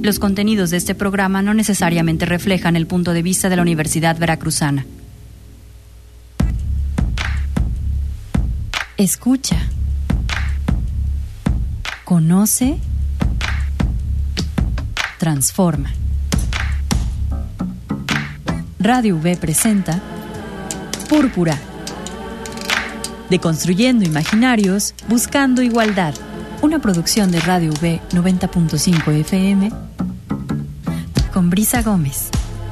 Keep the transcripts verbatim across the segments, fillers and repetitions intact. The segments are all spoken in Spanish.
Los contenidos de este programa no necesariamente reflejan el punto de vista de la Universidad Veracruzana. Escucha. Conoce. Transforma. Radio V presenta Púrpura. Deconstruyendo imaginarios, buscando igualdad. Una producción de Radio V noventa punto cinco F M con Brisa Gómez.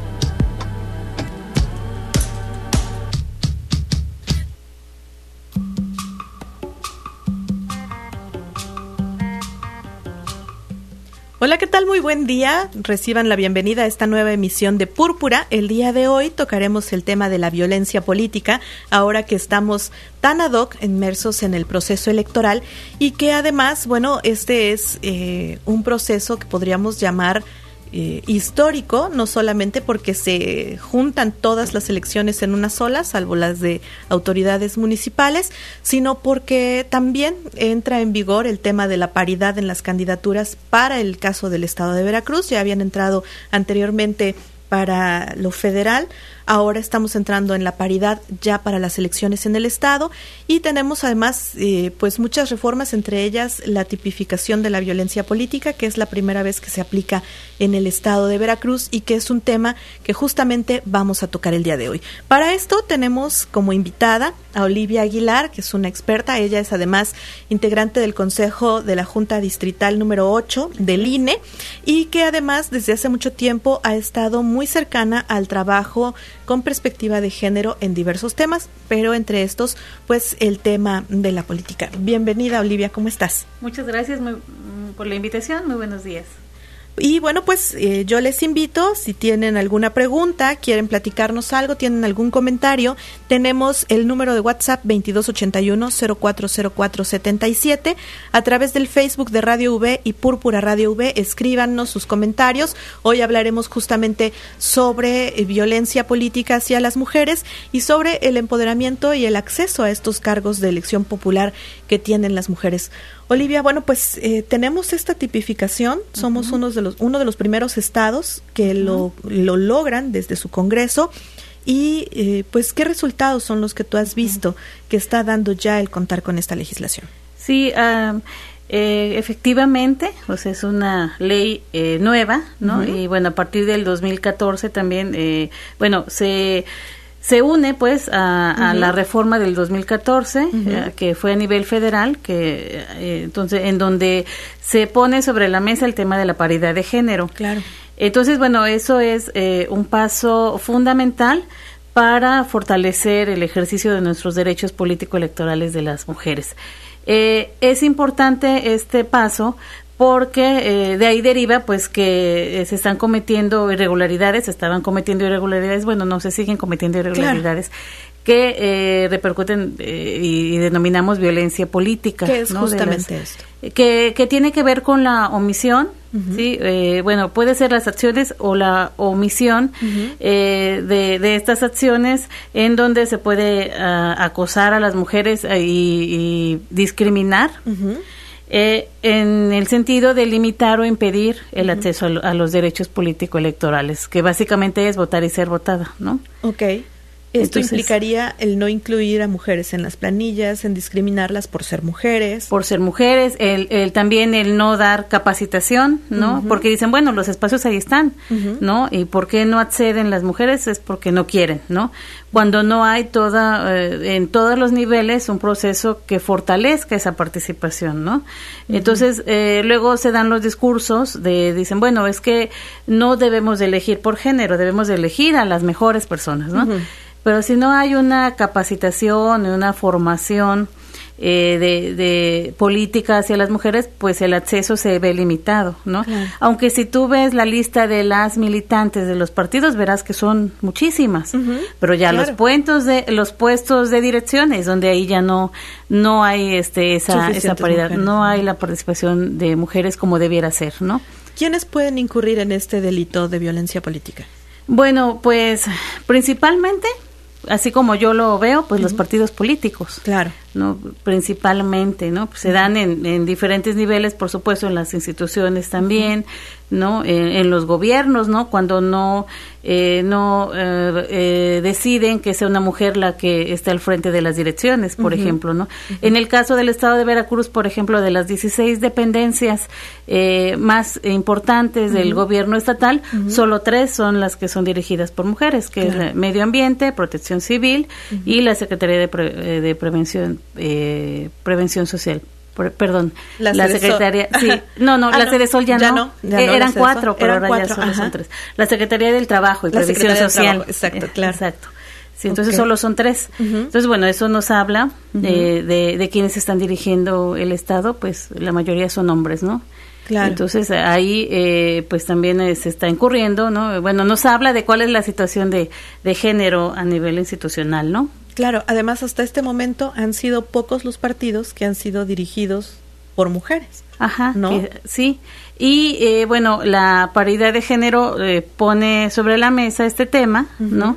Hola, ¿qué tal? Muy buen día. Reciban la bienvenida a esta nueva emisión de Púrpura. El día de hoy tocaremos el tema de la violencia política, ahora que estamos tan ad hoc inmersos en el proceso electoral y que además, bueno, este es eh, un proceso que podríamos llamar Eh, histórico, no solamente porque se juntan todas las elecciones en una sola, salvo las de autoridades municipales, sino porque también entra en vigor el tema de la paridad en las candidaturas para el caso del estado de Veracruz. Ya habían entrado anteriormente para lo federal, ahora estamos entrando en la paridad ya para las elecciones en el estado y tenemos además eh, pues muchas reformas, entre ellas la tipificación de la violencia política, que es la primera vez que se aplica en el estado de Veracruz y que es un tema que justamente vamos a tocar el día de hoy. Para esto tenemos como invitada a Olivia Aguilar, que es una experta. Ella es además integrante del Consejo de la Junta Distrital número ocho del I N E y que además desde hace mucho tiempo ha estado muy cercana al trabajo con perspectiva de género en diversos temas, pero entre estos, pues el tema de la política. Bienvenida, Olivia, ¿cómo estás? Muchas gracias muy, por la invitación, muy buenos días. Y bueno, pues eh, yo les invito, si tienen alguna pregunta, quieren platicarnos algo, tienen algún comentario, tenemos el número de WhatsApp veintidós ochenta y uno cero cuatro cero cuatro setenta y siete, a través del Facebook de Radio V y Púrpura Radio V, escríbanos sus comentarios. Hoy hablaremos justamente sobre eh, violencia política hacia las mujeres y sobre el empoderamiento y el acceso a estos cargos de elección popular que tienen las mujeres. Olivia, bueno, pues eh, tenemos esta tipificación, somos uh-huh. unos de los, uno de los primeros estados que uh-huh. lo, lo logran desde su Congreso y eh, pues ¿qué resultados son los que tú has visto uh-huh. que está dando ya el contar con esta legislación? Sí, uh, eh, efectivamente, o sea, es una ley eh, nueva, ¿no? Uh-huh. Y bueno, a partir del dos mil catorce también, eh, bueno, se... Se une pues a, a uh-huh. la reforma del dos mil catorce, uh-huh. eh, que fue a nivel federal, que eh, entonces en donde se pone sobre la mesa el tema de la paridad de género. Claro. Entonces, bueno, eso es eh, un paso fundamental para fortalecer el ejercicio de nuestros derechos político-electorales de las mujeres. Eh, es importante este paso porque eh, de ahí deriva pues que eh, se están cometiendo irregularidades, se estaban cometiendo irregularidades, bueno, no se siguen cometiendo irregularidades, claro. que eh, repercuten eh, y, y denominamos violencia política. ¿Qué es ¿no? justamente las, esto? Que, que tiene que ver con la omisión, uh-huh. ¿sí? Eh, bueno, puede ser las acciones o la omisión uh-huh. eh, de, de estas acciones en donde se puede uh, acosar a las mujeres uh, y, y discriminar, uh-huh. Eh, en el sentido de limitar o impedir el uh-huh. acceso a, a los derechos político-electorales, que básicamente es votar y ser votada, ¿no? Ok. Esto Entonces, implicaría el no incluir a mujeres en las planillas, en discriminarlas por ser mujeres. Por ser mujeres, el, el también el no dar capacitación, ¿no? Uh-huh. Porque dicen, bueno, los espacios ahí están, uh-huh. ¿no? ¿Y por qué no acceden las mujeres? Es porque no quieren, ¿no? Cuando no hay toda, eh, en todos los niveles, un proceso que fortalezca esa participación, ¿no? Uh-huh. Entonces, eh, luego se dan los discursos de, dicen, bueno, es que no debemos de elegir por género, debemos de elegir a las mejores personas, ¿no? Uh-huh. Pero si no hay una capacitación, una formación eh, de, de política hacia las mujeres, pues el acceso se ve limitado, ¿no? Claro. Aunque si tú ves la lista de las militantes de los partidos, verás que son muchísimas, uh-huh. pero ya claro. los puestos de los puestos de dirección es donde ahí ya no no hay este esa esa paridad, mujeres. No hay la participación de mujeres como debiera ser, ¿no? ¿Quiénes pueden incurrir en este delito de violencia política? Bueno, pues principalmente, así como yo lo veo, pues uh-huh. los partidos políticos. Claro. ¿no? Principalmente, ¿no? Pues se dan en, en diferentes niveles, por supuesto, en las instituciones también, ¿no? En, en los gobiernos, ¿no? Cuando no eh, no eh, eh, deciden que sea una mujer la que esté al frente de las direcciones, por uh-huh. ejemplo, ¿no? Uh-huh. En el caso del estado de Veracruz, por ejemplo, de las dieciséis dependencias eh, más importantes uh-huh. del gobierno estatal, uh-huh. solo tres son las que son dirigidas por mujeres, que claro. es Medio Ambiente, Protección Civil uh-huh. y la Secretaría de, Pre- de Prevención eh, Prevención Social. Por, perdón, la, la Secretaría, sí, no, no, ah, la no, Cedesol ya, ya no, no ya eh, no eran cuatro, pero ahora cuatro, ya solo ajá. son tres. La Secretaría del Trabajo y la Previsión Social. Trabajo, exacto, eh, claro. Exacto. Sí, entonces okay. solo son tres. Uh-huh. Entonces, bueno, eso nos habla uh-huh. de, de, de quienes están dirigiendo el Estado, pues la mayoría son hombres, ¿no? Claro. Entonces ahí eh, pues también eh, se está incurriendo, ¿no? Bueno, nos habla de cuál es la situación de, de género a nivel institucional, ¿no? Claro, además hasta este momento han sido pocos los partidos que han sido dirigidos por mujeres. Ajá, ¿no? Que, sí. Y eh, bueno, la paridad de género eh, pone sobre la mesa este tema, uh-huh. ¿no?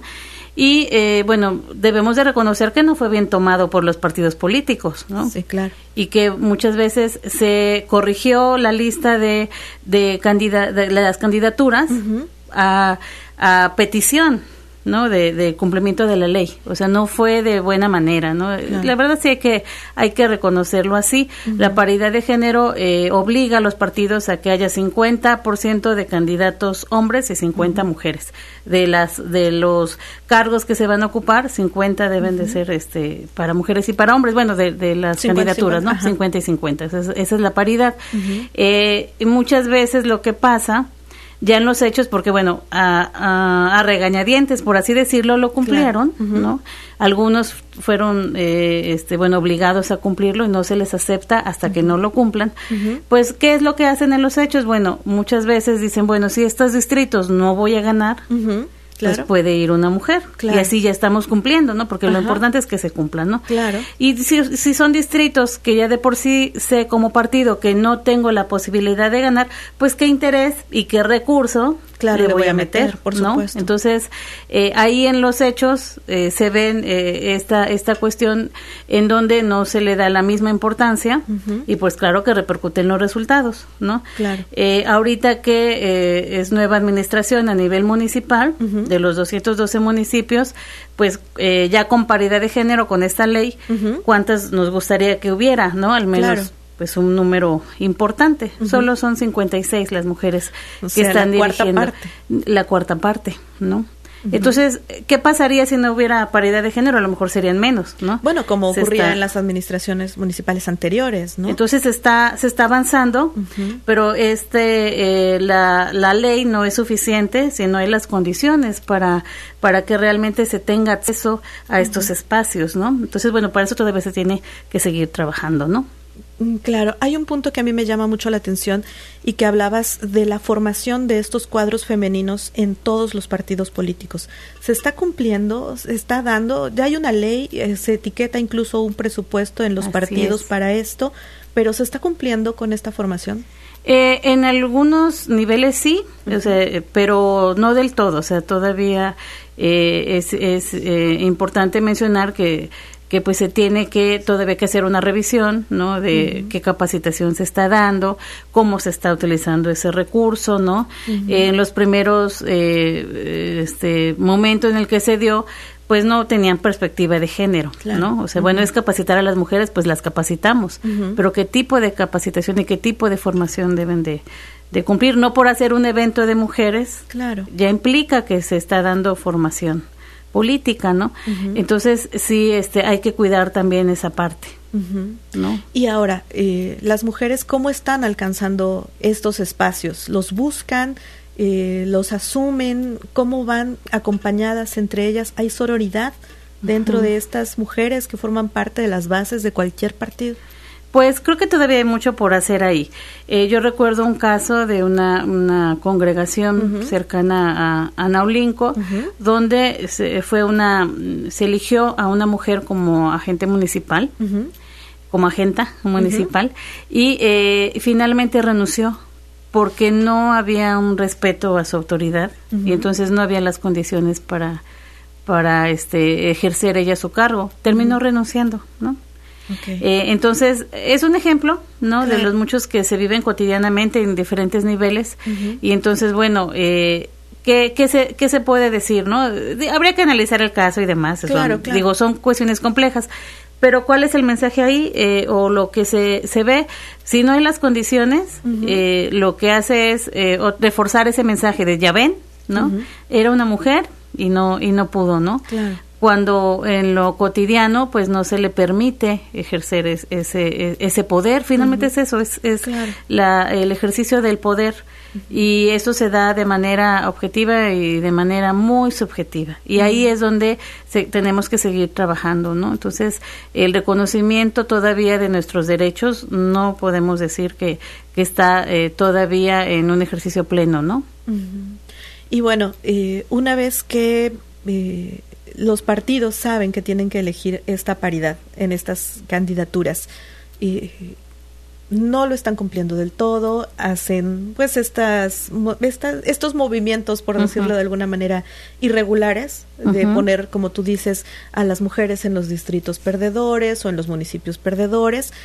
Y eh, bueno, debemos de reconocer que no fue bien tomado por los partidos políticos, ¿no? Sí, claro. Y que muchas veces se corrigió la lista de de, candida- de las candidaturas uh-huh. a, a petición, ¿no? De, de cumplimiento de la ley. O sea, no fue de buena manera, ¿no? Claro. La verdad sí hay que hay que reconocerlo así. Uh-huh. La paridad de género eh, obliga a los partidos a que haya cincuenta por ciento de candidatos hombres y cincuenta uh-huh. mujeres. De las de los cargos que se van a ocupar, cincuenta deben uh-huh. de ser este para mujeres y para hombres. Bueno, de, de las cincuenta, candidaturas, cincuenta, ¿no? Ajá. cincuenta y cincuenta. Esa es, esa es la paridad. Uh-huh. Eh, y muchas veces lo que pasa ya en los hechos, porque bueno, a, a, a regañadientes, por así decirlo, lo cumplieron, claro. uh-huh. ¿no? Algunos fueron, eh, este, bueno, obligados a cumplirlo y no se les acepta hasta uh-huh. que no lo cumplan. Uh-huh. Pues, ¿qué es lo que hacen en los hechos? Bueno, muchas veces dicen, bueno, si estos distritos no voy a ganar, uh-huh. Claro. Pues puede ir una mujer, claro. y así ya estamos cumpliendo, ¿no? Porque Ajá. lo importante es que se cumplan, ¿no? Claro. Y si, si son distritos que ya de por sí sé como partido que no tengo la posibilidad de ganar, pues qué interés y qué recurso claro, le voy a meter, meter por ¿no? supuesto. Entonces, eh, ahí en los hechos eh, se ven eh, esta esta cuestión en donde no se le da la misma importancia uh-huh. y pues claro que repercute en los resultados, ¿no? Claro. Eh, ahorita que eh, es nueva administración a nivel municipal, uh-huh. de los doscientos doce municipios, pues eh, ya con paridad de género con esta ley, uh-huh. ¿cuántas nos gustaría que hubiera, no? Al menos... Claro. Pues un número importante. Uh-huh. Solo son cincuenta y seis las mujeres o que sea, están la dirigiendo cuarta parte. la cuarta parte, ¿no? Uh-huh. Entonces, ¿qué pasaría si no hubiera paridad de género? A lo mejor serían menos, ¿no? Bueno, como se ocurría está, en las administraciones municipales anteriores, ¿no? Entonces está se está avanzando, uh-huh. pero este eh, la la ley no es suficiente si no hay las condiciones para para que realmente se tenga acceso a estos uh-huh. espacios, ¿no? Entonces, bueno, para eso todavía se tiene que seguir trabajando, ¿no? Claro, hay un punto que a mí me llama mucho la atención y que hablabas de la formación de estos cuadros femeninos en todos los partidos políticos. ¿Se está cumpliendo? ¿Se está dando? Ya hay una ley, eh, se etiqueta incluso un presupuesto en los Así partidos es. Para esto, pero ¿se está cumpliendo con esta formación? Eh, en algunos niveles sí, uh-huh. o sea, pero no del todo, o sea, todavía eh, es, es eh, importante mencionar que que pues se tiene que todavía que hacer una revisión, ¿no? De uh-huh. qué capacitación se está dando, cómo se está utilizando ese recurso, ¿no? Uh-huh. Eh, en los primeros eh, este momento en el que se dio, pues no tenían perspectiva de género, claro. ¿no? O sea, uh-huh. bueno, es capacitar a las mujeres, pues las capacitamos, uh-huh. pero qué tipo de capacitación y qué tipo de formación deben de de cumplir, no por hacer un evento de mujeres, claro. ya implica que se está dando formación política, ¿no? Uh-huh. Entonces, sí, este, hay que cuidar también esa parte, uh-huh. ¿no? Y ahora, eh, las mujeres, ¿cómo están alcanzando estos espacios? ¿Los buscan? Eh, ¿Los asumen? ¿Cómo van acompañadas entre ellas? ¿Hay sororidad dentro uh-huh. de estas mujeres que forman parte de las bases de cualquier partido? Pues creo que todavía hay mucho por hacer ahí. Eh, yo recuerdo un caso de una, una congregación uh-huh. cercana a, a Naulinco, uh-huh. donde se fue una se eligió a una mujer como agente municipal, uh-huh. como agenta municipal, uh-huh. y eh, finalmente renunció porque no había un respeto a su autoridad uh-huh. y entonces no había las condiciones para para este ejercer ella su cargo. Terminó uh-huh. renunciando, ¿no? Okay. Eh, entonces, es un ejemplo, ¿no? Claro. De los muchos que se viven cotidianamente en diferentes niveles. Uh-huh. Y entonces, bueno, eh, ¿qué, qué, se, ¿qué se puede decir, no? Habría que analizar el caso y demás. Claro, son, claro. Digo, son cuestiones complejas. Pero ¿cuál es el mensaje ahí? Eh, o lo que se, se ve, si no hay las condiciones, uh-huh. eh, lo que hace es eh, reforzar ese mensaje de, ya ven, ¿no? Uh-huh. Era una mujer y no, y no pudo, ¿no? Claro. Cuando en lo cotidiano pues no se le permite ejercer es, ese ese poder, finalmente uh-huh. es eso, es, es claro. la, el ejercicio del poder, uh-huh. y eso se da de manera objetiva y de manera muy subjetiva, y uh-huh. ahí es donde se, tenemos que seguir trabajando, ¿no? Entonces, el reconocimiento todavía de nuestros derechos, no podemos decir que, que está eh, todavía en un ejercicio pleno, ¿no? Uh-huh. Y bueno, eh, una vez que eh, los partidos saben que tienen que elegir esta paridad en estas candidaturas y no lo están cumpliendo del todo, hacen pues estas, estas estos movimientos, por uh-huh. decirlo de alguna manera, irregulares, de uh-huh. poner, como tú dices, a las mujeres en los distritos perdedores o en los municipios perdedores.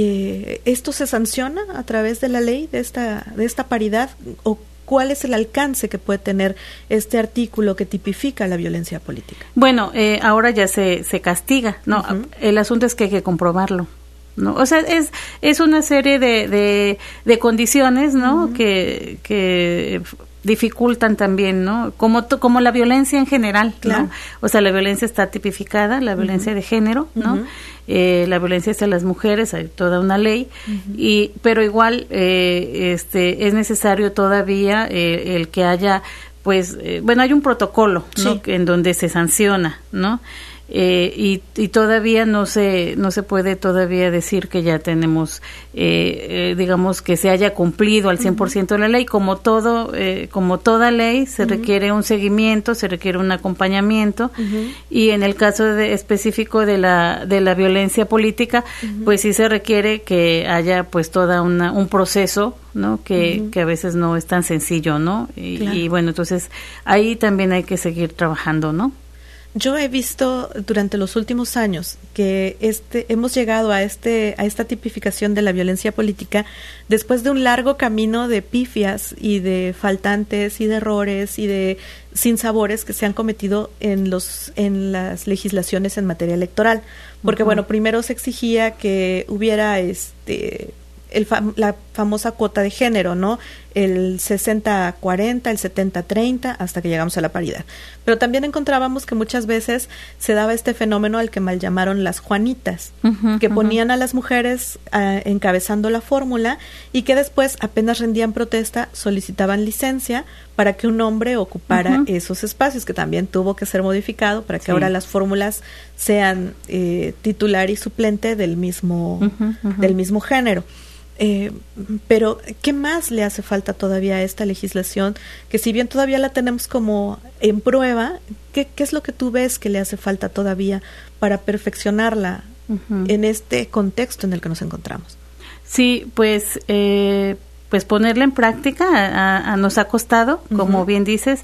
Eh, ¿Esto se sanciona a través de la ley de esta, de esta paridad? ¿O cuál es el alcance que puede tener este artículo que tipifica la violencia política? Bueno, eh, ahora ya se, se castiga, ¿no? Uh-huh. El asunto es que hay que comprobarlo, ¿no? O sea, es es una serie de, de, de condiciones, ¿no? Uh-huh. que, que dificultan también, ¿no? Como to, como la violencia en general, claro. ¿no? O sea, la violencia está tipificada, la violencia uh-huh. de género, ¿no? Uh-huh. Eh, la violencia hacia las mujeres, hay toda una ley, uh-huh. y pero igual eh, este es necesario todavía eh, el que haya, pues, eh, bueno, hay un protocolo, ¿no? Sí. En donde se sanciona, ¿no? Eh, y, y todavía no se no se puede todavía decir que ya tenemos eh, eh, digamos que se haya cumplido al cien por ciento uh-huh. la ley. Como todo eh, como toda ley se uh-huh. requiere un seguimiento, se requiere un acompañamiento, uh-huh. y en el caso de, específico de la de la violencia política, uh-huh. pues sí se requiere que haya pues toda una un proceso, ¿no? Que, uh-huh. que a veces no es tan sencillo, ¿no? Y, claro. y bueno, entonces ahí también hay que seguir trabajando, ¿no? Yo he visto durante los últimos años que este hemos llegado a este a esta tipificación de la violencia política después de un largo camino de pifias y de faltantes y de errores y de sinsabores que se han cometido en los en las legislaciones en materia electoral, porque uh-huh. bueno, primero se exigía que hubiera este el fam- la famosa cuota de género, ¿no? El sesenta cuarenta, el setenta treinta, hasta que llegamos a la paridad. Pero también encontrábamos que muchas veces se daba este fenómeno al que mal llamaron las Juanitas, uh-huh, que uh-huh. ponían a las mujeres uh, encabezando la fórmula y que después, apenas rendían protesta, solicitaban licencia para que un hombre ocupara uh-huh. esos espacios, que también tuvo que ser modificado para que sí. ahora las fórmulas sean eh, titular y suplente del mismo, uh-huh, uh-huh. del mismo género. Eh, pero ¿qué más le hace falta todavía a esta legislación? Que si bien todavía la tenemos como en prueba, ¿qué, qué es lo que tú ves que le hace falta todavía para perfeccionarla uh-huh. en este contexto en el que nos encontramos? Sí, pues eh, pues ponerla en práctica a, a nos ha costado, como uh-huh. bien dices,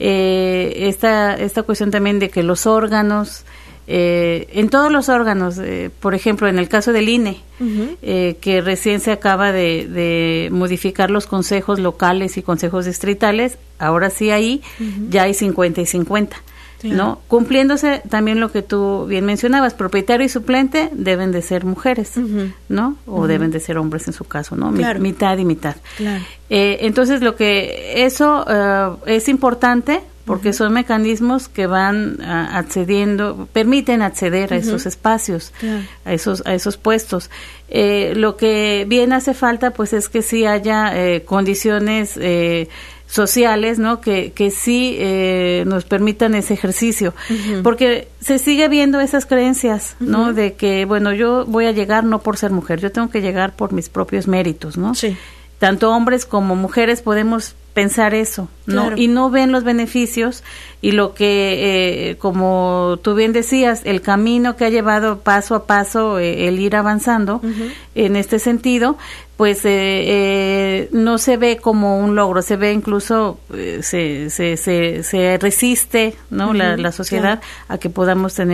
eh, esta esta cuestión también de que los órganos Eh, en todos los órganos, eh, por ejemplo, en el caso del I N E, uh-huh. eh, que recién se acaba de, de modificar los consejos locales y consejos distritales, ahora sí ahí uh-huh. ya hay cincuenta y cincuenta, claro. ¿no? Cumpliéndose también lo que tú bien mencionabas, propietario y suplente deben de ser mujeres, uh-huh. ¿no? O uh-huh. deben de ser hombres en su caso, ¿no? Claro. Mi, mitad y mitad. Claro. Eh, entonces, lo que eso uh, es importante, porque son mecanismos que van uh, accediendo, permiten acceder uh-huh. a esos espacios, claro. a esos a esos puestos. Eh, lo que bien hace falta, pues, es que sí haya eh, condiciones eh, sociales, ¿no? Que que sí eh, nos permitan ese ejercicio, uh-huh. porque se sigue viendo esas creencias, ¿no? Uh-huh. De que, bueno, yo voy a llegar no por ser mujer, yo tengo que llegar por mis propios méritos, ¿no? Sí. Tanto hombres como mujeres podemos pensar eso, ¿no? Claro. Y no ven los beneficios y lo que, eh, como tú bien decías, el camino que ha llevado paso a paso eh, el ir avanzando uh-huh. en este sentido, pues eh, eh, no se ve como un logro, se ve incluso, eh, se, se, se, se resiste, ¿no? Uh-huh. la, la sociedad claro. a que podamos tener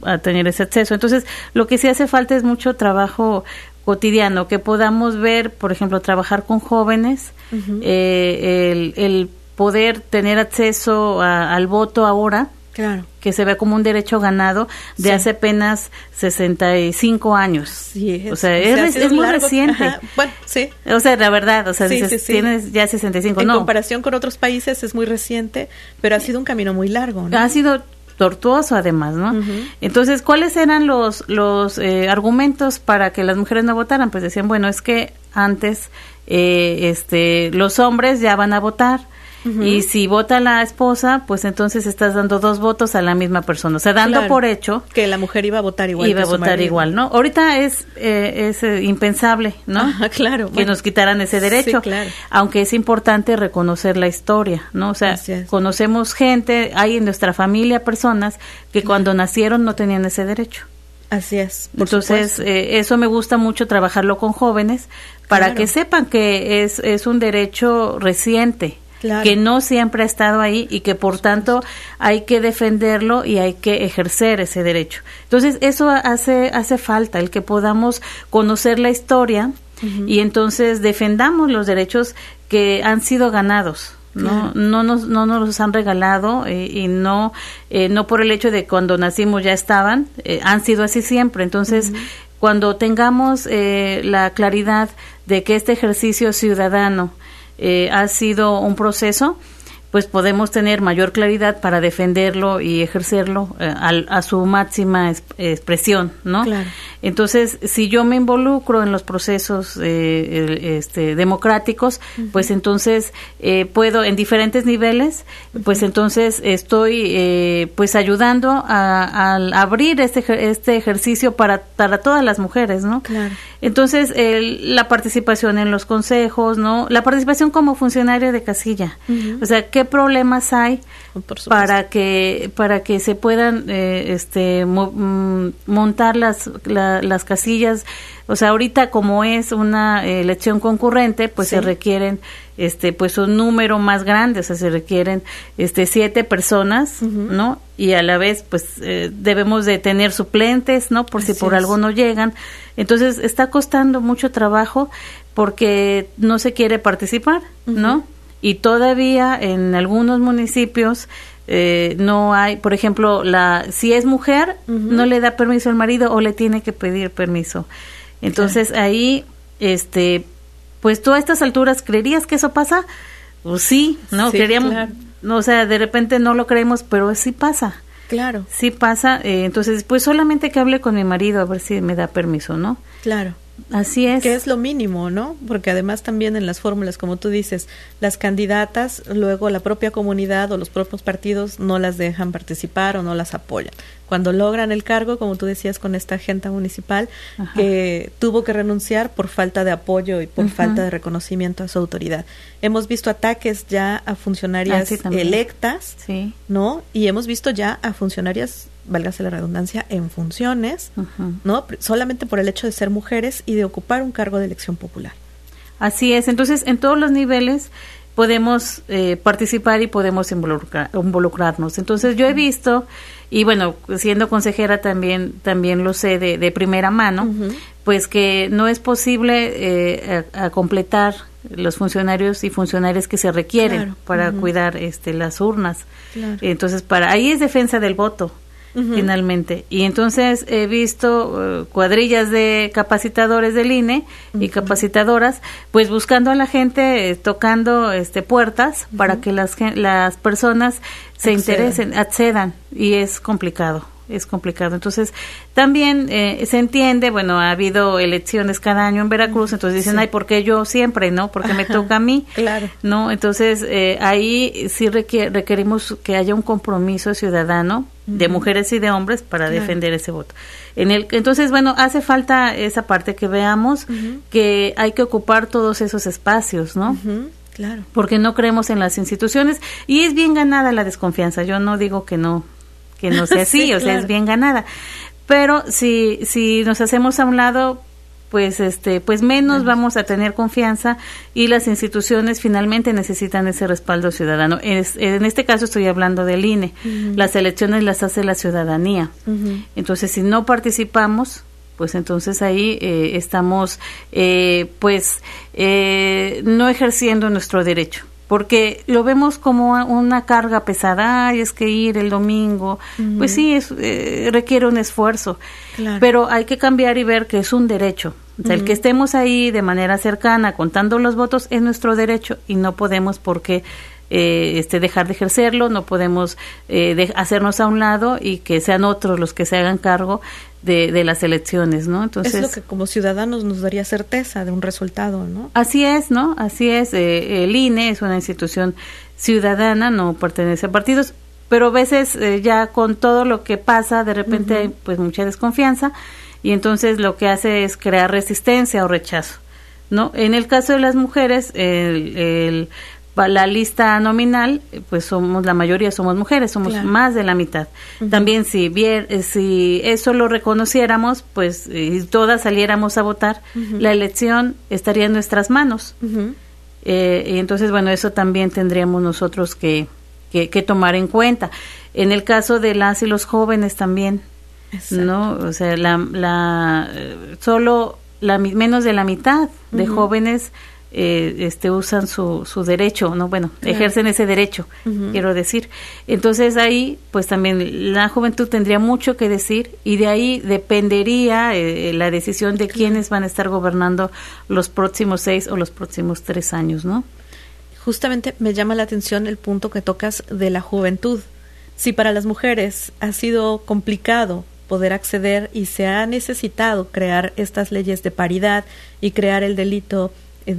a tener ese acceso. Entonces, lo que sí hace falta es mucho trabajo cotidiano, que podamos ver, por ejemplo, trabajar con jóvenes, uh-huh. eh, el, el poder tener acceso a, al voto ahora, claro, que se ve como un derecho ganado de sí. hace apenas sesenta y cinco años. Sí, es. O sea, es, o sea, es, es muy largo, reciente. Ajá. Bueno, sí. O sea, la verdad, o sea, sí, dices, sí, sí. tienes ya sesenta y cinco. En no. comparación con otros países es muy reciente, pero ha sido un camino muy largo, ¿no? Ha sido tortuoso además, ¿no? Uh-huh. Entonces, ¿cuáles eran los los eh, argumentos para que las mujeres no votaran? Pues decían, bueno, es que antes eh, este los hombres ya van a votar. Uh-huh. Y si vota la esposa, pues entonces estás dando dos votos a la misma persona, o sea, dando claro, por hecho que la mujer iba a votar igual, iba a votar marido. igual, ¿no? Ahorita es eh, es eh, impensable, ¿no? Ajá, claro, que bueno. nos quitaran ese derecho, sí, claro. aunque es importante reconocer la historia, ¿no? O sea, conocemos gente, hay en nuestra familia personas que cuando nacieron no tenían ese derecho. Así es. Por Entonces, eh, eso me gusta mucho trabajarlo con jóvenes para claro. que sepan que es es un derecho reciente. Claro. Que no siempre ha estado ahí y que por tanto hay que defenderlo y hay que ejercer ese derecho. Entonces eso hace hace falta, el que podamos conocer la historia uh-huh. y entonces defendamos los derechos que han sido ganados. No, claro. no nos no nos los han regalado eh, y no eh, no por el hecho de cuando nacimos ya estaban, eh, han sido así siempre. Entonces uh-huh. cuando tengamos eh, la claridad de que este ejercicio ciudadano Eh, ha sido un proceso, pues podemos tener mayor claridad para defenderlo y ejercerlo eh, a, a su máxima es, expresión, ¿no? Claro. Entonces, si yo me involucro en los procesos eh, este, democráticos, uh-huh. pues entonces eh, puedo, en diferentes niveles, uh-huh. pues entonces estoy eh, pues ayudando a, a abrir este este ejercicio para, para todas las mujeres, ¿no? Claro. Entonces, el, la participación en los consejos, ¿no? La participación como funcionario de casilla. Uh-huh. O sea, ¿qué problemas hay para que para que se puedan eh, este mo, m, montar las la, las casillas? O sea, ahorita como es una eh, elección concurrente, pues sí. se requieren este pues un número más grande, o sea, se requieren este siete personas, uh-huh. ¿no? Y a la vez pues eh, debemos de tener suplentes, ¿no? Por Así si por es. algo no llegan. Entonces, está costando mucho trabajo porque no se quiere participar, uh-huh. ¿no? Y todavía en algunos municipios eh, no hay, por ejemplo, la si es mujer, uh-huh. no le da permiso al marido o le tiene que pedir permiso. Entonces, claro. ahí, este, pues tú a estas alturas, ¿creerías que eso pasa? Pues sí, ¿no? Sí, Creeríamos, claro. no, o sea, de repente no lo creemos, pero sí pasa. Claro. Sí pasa, eh, entonces, pues solamente que hable con mi marido a ver si me da permiso, ¿no? Claro. Así es. Que es lo mínimo, ¿no? Porque además también en las fórmulas, como tú dices, las candidatas, luego la propia comunidad o los propios partidos no las dejan participar o no las apoyan. Cuando logran el cargo, como tú decías con esta agente municipal, Ajá. que tuvo que renunciar por falta de apoyo y por Ajá. falta de reconocimiento a su autoridad. Hemos visto ataques ya a funcionarias ah, sí, electas, sí. ¿no? Y hemos visto ya a funcionarias, válgase la redundancia, en funciones, uh-huh. ¿no? Solamente por el hecho de ser mujeres y de ocupar un cargo de elección popular. Así es. Entonces, en todos los niveles podemos eh, participar y podemos involucrar, involucrarnos. Entonces, yo he visto, y bueno, siendo consejera también también lo sé de, de primera mano, uh-huh. pues que no es posible eh, a, a completar los funcionarios y funcionarias que se requieren claro. para uh-huh. cuidar este las urnas. Claro. Entonces, para ahí es defensa del voto. Uh-huh. Finalmente. Y entonces he visto uh, cuadrillas de capacitadores del I N E uh-huh. y capacitadoras, pues buscando a la gente, eh, tocando este puertas uh-huh. para que las las personas se accedan. interesen, accedan, y es complicado. Es complicado. Entonces, también eh, se entiende, bueno, ha habido elecciones cada año en Veracruz, entonces dicen, sí. ay, ¿por qué yo siempre, no? Porque me toca a mí, claro. ¿no? Entonces, eh, ahí sí requiere, requerimos que haya un compromiso ciudadano uh-huh. de mujeres y de hombres para claro. defender ese voto. En el Entonces, bueno, hace falta esa parte que veamos uh-huh. que hay que ocupar todos esos espacios, ¿no? Uh-huh. Claro. Porque no creemos en las instituciones y es bien ganada la desconfianza. Yo no digo que no, que no sea así, sí, o claro. sea, es bien ganada. Pero si si nos hacemos a un lado, pues este pues menos vamos a tener confianza y las instituciones finalmente necesitan ese respaldo ciudadano. Es, en este caso estoy hablando del I N E. Uh-huh. Las elecciones las hace la ciudadanía. Uh-huh. Entonces, si no participamos, pues entonces ahí eh, estamos eh, pues eh, no ejerciendo nuestro derecho, porque lo vemos como una carga pesada. Ay, es que ir el domingo, uh-huh. pues sí, es, eh, requiere un esfuerzo, claro. Pero hay que cambiar y ver que es un derecho. O sea, uh-huh. el que estemos ahí de manera cercana contando los votos es nuestro derecho y no podemos por qué eh, este, dejar de ejercerlo, no podemos eh, de hacernos a un lado y que sean otros los que se hagan cargo de, de las elecciones, ¿no? Entonces, es lo que como ciudadanos nos daría certeza de un resultado, ¿no? Así es, ¿no? Así es. Eh, el I N E es una institución ciudadana, no pertenece a partidos, pero a veces eh, ya con todo lo que pasa, de repente uh-huh. hay pues mucha desconfianza y entonces lo que hace es crear resistencia o rechazo, ¿no? En el caso de las mujeres, el, el la lista nominal, pues somos la mayoría somos mujeres, somos claro. más de la mitad. Uh-huh. También si vier, si eso lo reconociéramos, pues y todas saliéramos a votar, uh-huh. la elección estaría en nuestras manos. Uh-huh. Eh, y entonces, bueno, eso también tendríamos nosotros que, que, que tomar en cuenta. En el caso de las y los jóvenes también, exacto. ¿no? O sea, la, la solo la menos de la mitad de uh-huh. jóvenes Eh, este usan su, su derecho, no bueno, claro. ejercen ese derecho, uh-huh. quiero decir. Entonces ahí, pues también la juventud tendría mucho que decir y de ahí dependería eh, la decisión de claro. quiénes van a estar gobernando los próximos seis o los próximos tres años, ¿no? Justamente me llama la atención el punto que tocas de la juventud. Si para las mujeres ha sido complicado poder acceder y se ha necesitado crear estas leyes de paridad y crear el delito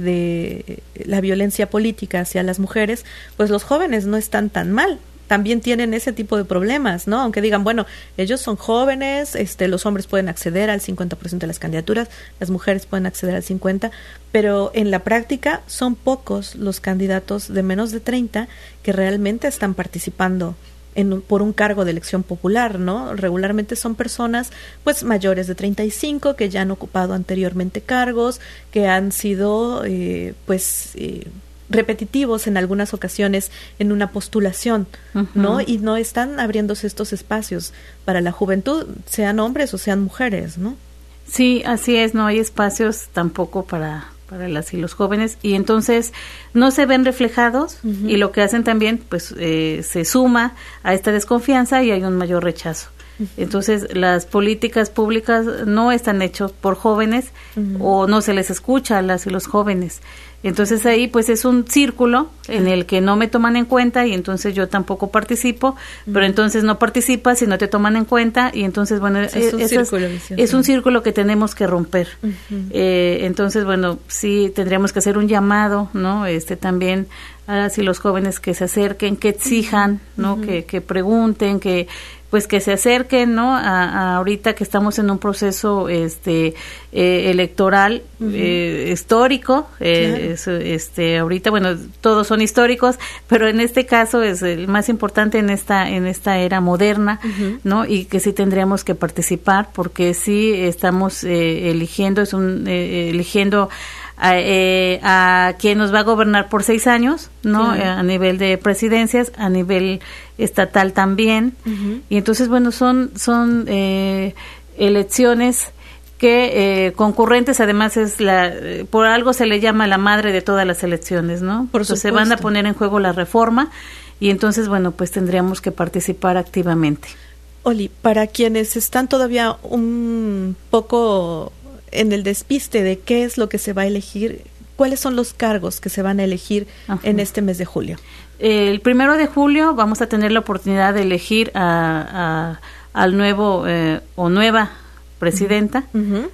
de la violencia política hacia las mujeres, pues los jóvenes no están tan mal, también tienen ese tipo de problemas, ¿no? Aunque digan, bueno, ellos son jóvenes, este, los hombres pueden acceder al cincuenta por ciento de las candidaturas, las mujeres pueden acceder al cincuenta por ciento, pero en la práctica son pocos los candidatos de menos de treinta que realmente están participando En, por un cargo de elección popular, ¿no? Regularmente son personas pues mayores de treinta y cinco que ya han ocupado anteriormente cargos, que han sido eh, pues eh, repetitivos en algunas ocasiones en una postulación, uh-huh. ¿no? Y no están abriéndose estos espacios para la juventud, sean hombres o sean mujeres, ¿no? Sí, así es, no hay espacios tampoco para para las y los jóvenes, y entonces no se ven reflejados, uh-huh. y lo que hacen también, pues eh, se suma a esta desconfianza y hay un mayor rechazo. Uh-huh. Entonces, las políticas públicas no están hechas por jóvenes, uh-huh. o no se les escucha a las y los jóvenes. Entonces ahí pues es un círculo en el que no me toman en cuenta y entonces yo tampoco participo, uh-huh. pero entonces no participas y no te toman en cuenta y entonces bueno, es, es, un, círculo, es, es un círculo que tenemos que romper. Uh-huh. Eh, entonces bueno, sí tendríamos que hacer un llamado, ¿no? Este también a las y los jóvenes que se acerquen, que exijan, ¿no? Uh-huh. Que, que pregunten, que pues que se acerquen, ¿no? A, a ahorita que estamos en un proceso este eh, electoral uh-huh. eh, histórico, eh, claro. es, este ahorita bueno todos son históricos, pero en este caso es el más importante en esta en esta era moderna, uh-huh. ¿no? Y que sí tendríamos que participar porque sí estamos eh, eligiendo es un eh, eligiendo A, eh, a quien nos va a gobernar por seis años, ¿no? Claro. Eh, a nivel de presidencias, a nivel estatal también, uh-huh. y entonces bueno son son eh, elecciones que eh, concurrentes, además es la eh, por algo se le llama la madre de todas las elecciones, ¿no? Por entonces se van a poner en juego la reforma y entonces bueno pues tendríamos que participar activamente. Oli, para quienes están todavía un poco en el despiste de qué es lo que se va a elegir, ¿cuáles son los cargos que se van a elegir Ajá. en este mes de julio? El primero de julio vamos a tener la oportunidad de elegir a, a, al nuevo eh, o nueva presidenta. Uh-huh.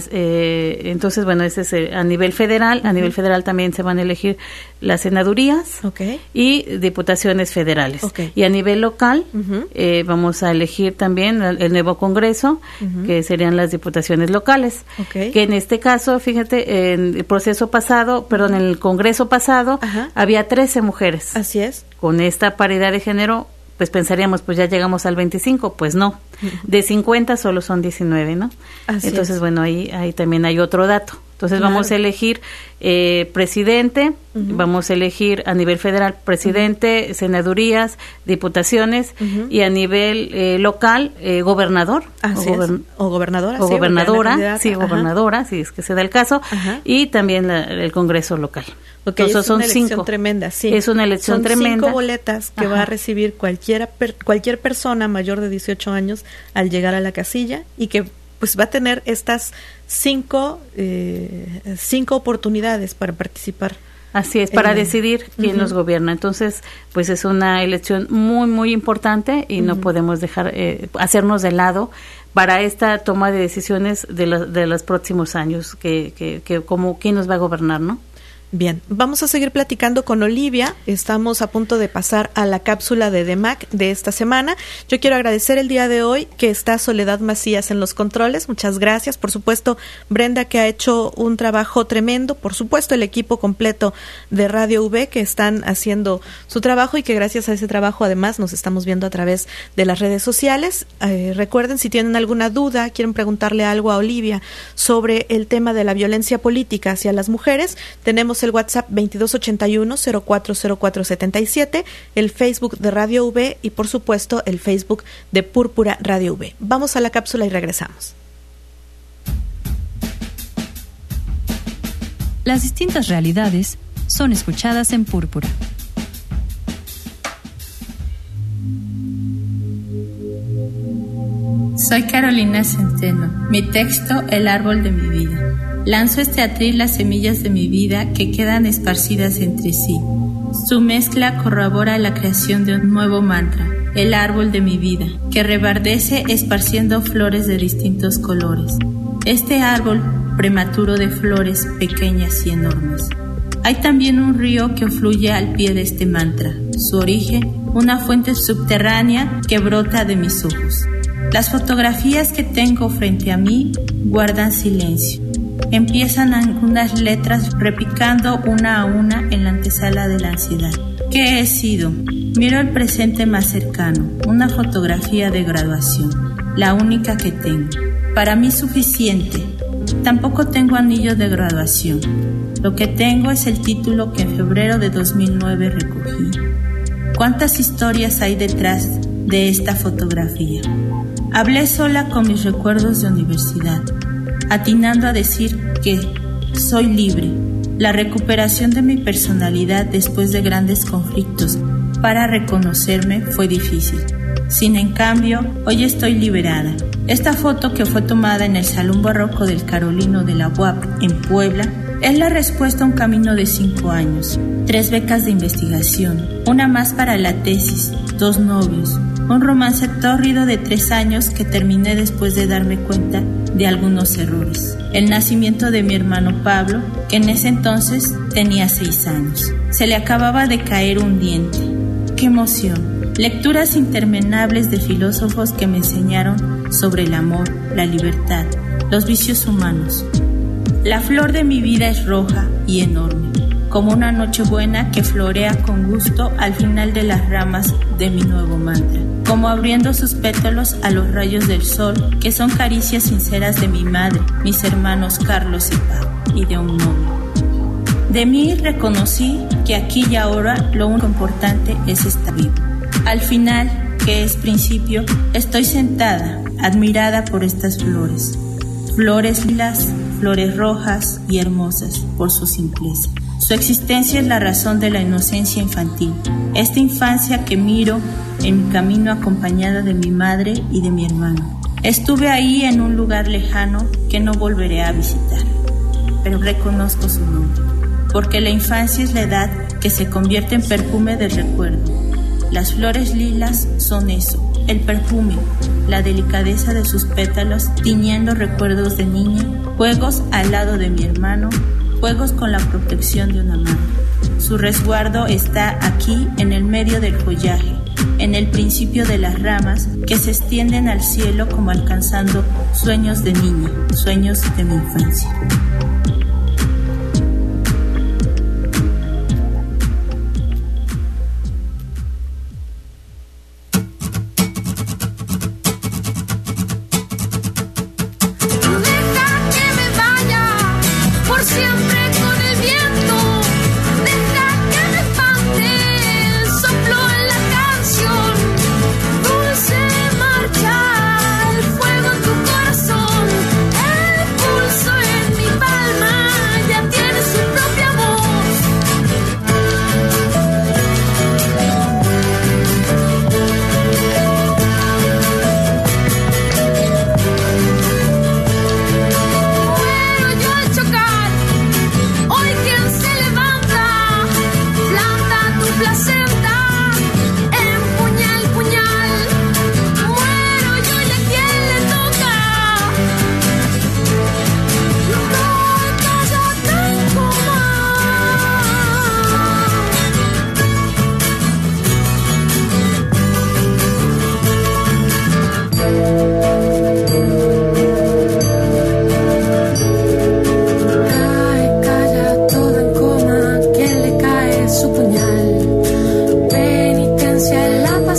Eh, entonces, bueno, ese es a nivel federal. Uh-huh. A nivel federal también se van a elegir las senadurías okay. y diputaciones federales. Okay. Y a nivel local uh-huh. eh, vamos a elegir también el, el nuevo Congreso, uh-huh. que serían las diputaciones locales. Okay. Que en este caso, fíjate, en el proceso pasado, perdón, en el Congreso pasado, uh-huh. había trece mujeres. Así es. Con esta paridad de género, pues pensaríamos, pues ya llegamos al veinticinco, pues no, de cincuenta solo son diecinueve, ¿no? Así Entonces, es. bueno, ahí, ahí también hay otro dato. Entonces Claro. vamos a elegir eh, presidente, uh-huh. vamos a elegir a nivel federal presidente, uh-huh. senadurías, diputaciones, uh-huh. y a nivel eh, local eh, gobernador. Así o, gobern- es. o gobernadora. O sí, gobernadora, sí, Ajá. gobernadora, si es que se da el caso, Ajá. y también la, el Congreso local. Okay, Entonces es son una elección cinco. tremenda, sí. Es una elección son tremenda. cinco boletas que Ajá. va a recibir cualquiera per, cualquier persona mayor de dieciocho años al llegar a la casilla y que pues va a tener estas cinco eh, cinco oportunidades para participar. Así es, para Eh, decidir quién uh-huh. nos gobierna. Entonces, pues es una elección muy, muy importante y uh-huh. no podemos dejar eh, hacernos de lado para esta toma de decisiones de, lo, de los próximos años, que, que, que como quién nos va a gobernar, ¿no? Bien, vamos a seguir platicando con Olivia. Estamos a punto de pasar a la cápsula de D E M A C de esta semana. Yo quiero agradecer el día de hoy que está Soledad Macías en los controles. Muchas gracias. Por supuesto, Brenda, que ha hecho un trabajo tremendo. Por supuesto, el equipo completo de Radio V que están haciendo su trabajo y que gracias a ese trabajo además nos estamos viendo a través de las redes sociales. Eh, recuerden, si tienen alguna duda, quieren preguntarle algo a Olivia sobre el tema de la violencia política hacia las mujeres, tenemos el WhatsApp veintidós ochenta y uno cero cuatro cero cuatro setenta y siete, el Facebook de Radio V y por supuesto el Facebook de Púrpura Radio V. Vamos a la cápsula y regresamos. Las distintas realidades son escuchadas en Púrpura. Soy Carolina Centeno. Mi texto, El árbol de mi vida. Lanzo este atril las semillas de mi vida que quedan esparcidas entre sí. Su mezcla corrobora la creación de un nuevo mantra, el árbol de mi vida, que rebardece esparciendo flores de distintos colores. Este árbol prematuro de flores pequeñas y enormes. Hay también un río que fluye al pie de este mantra. Su origen, una fuente subterránea que brota de mis ojos. Las fotografías que tengo frente a mí guardan silencio. Empiezan algunas letras repicando una a una en la antesala de la ansiedad. ¿Qué he sido? Miro el presente más cercano, una fotografía de graduación, la única que tengo. Para mí suficiente. Tampoco tengo anillo de graduación. Lo que tengo es el título que en febrero de dos mil nueve recogí. ¿Cuántas historias hay detrás de esta fotografía? Hablé sola con mis recuerdos de universidad, atinando a decir que soy libre. La recuperación de mi personalidad después de grandes conflictos para reconocerme fue difícil. Sin en cambio, hoy estoy liberada. Esta foto, que fue tomada en el Salón Barroco del Carolino de la U A P en Puebla, es la respuesta a un camino de cinco años, tres becas de investigación, una más para la tesis, dos novios, un romance tórrido de tres años que terminé después de darme cuenta de algunos errores. El nacimiento de mi hermano Pablo, que en ese entonces tenía seis años. Se le acababa de caer un diente. ¡Qué emoción! Lecturas interminables de filósofos que me enseñaron sobre el amor, la libertad, los vicios humanos. La flor de mi vida es roja y enorme, como una nochebuena que florea con gusto al final de las ramas de mi nuevo mantra, como abriendo sus pétalos a los rayos del sol, que son caricias sinceras de mi madre, mis hermanos Carlos y Pau, y de un novio. De mí reconocí que aquí y ahora lo único importante es estar vivo. Al final, que es principio, estoy sentada, admirada por estas flores. Flores lilas, flores rojas y hermosas por su simpleza. Su existencia es la razón de la inocencia infantil. Esta infancia que miro en mi camino acompañada de mi madre y de mi hermano. Estuve ahí en un lugar lejano que no volveré a visitar, pero reconozco su nombre, porque la infancia es la edad que se convierte en perfume del recuerdo. Las flores lilas son eso, el perfume, la delicadeza de sus pétalos tiñendo recuerdos de niña, juegos al lado de mi hermano, juegos con la protección de una madre. Su resguardo está aquí en el medio del follaje, en el principio de las ramas que se extienden al cielo como alcanzando sueños de niña, sueños de mi infancia.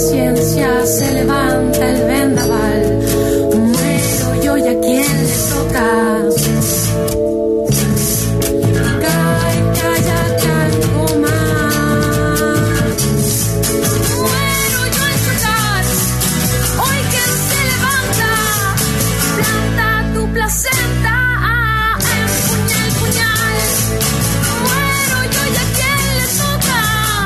conciencia se levanta el vendaval. Muero yo y a quién le toca. Cae, calla, algo más. Muero yo al soltar. Hoy quien se levanta, planta tu placenta. Empuña el puñal. Muero yo y a quién le toca.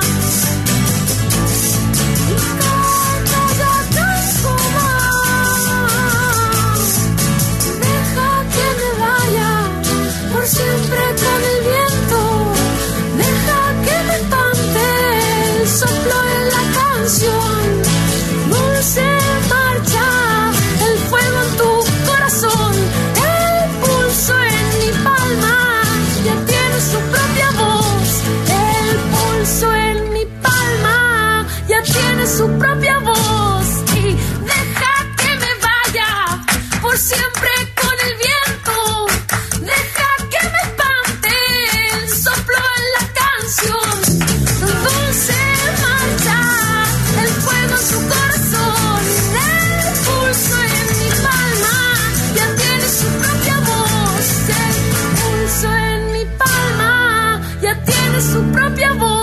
Siempre con el viento, deja que me espante el soplo en la canción. Dulce marcha, el fuego en tu corazón, el pulso en mi palma, ya tiene su propia voz. El pulso en mi palma, ya tiene su propia voz. Y deja que me vaya por siempre con el viento. Deja dulce marcha, el fuego en su corazón, el pulso en mi palma, ya tiene su propia voz. El pulso en mi palma, ya tiene su propia voz.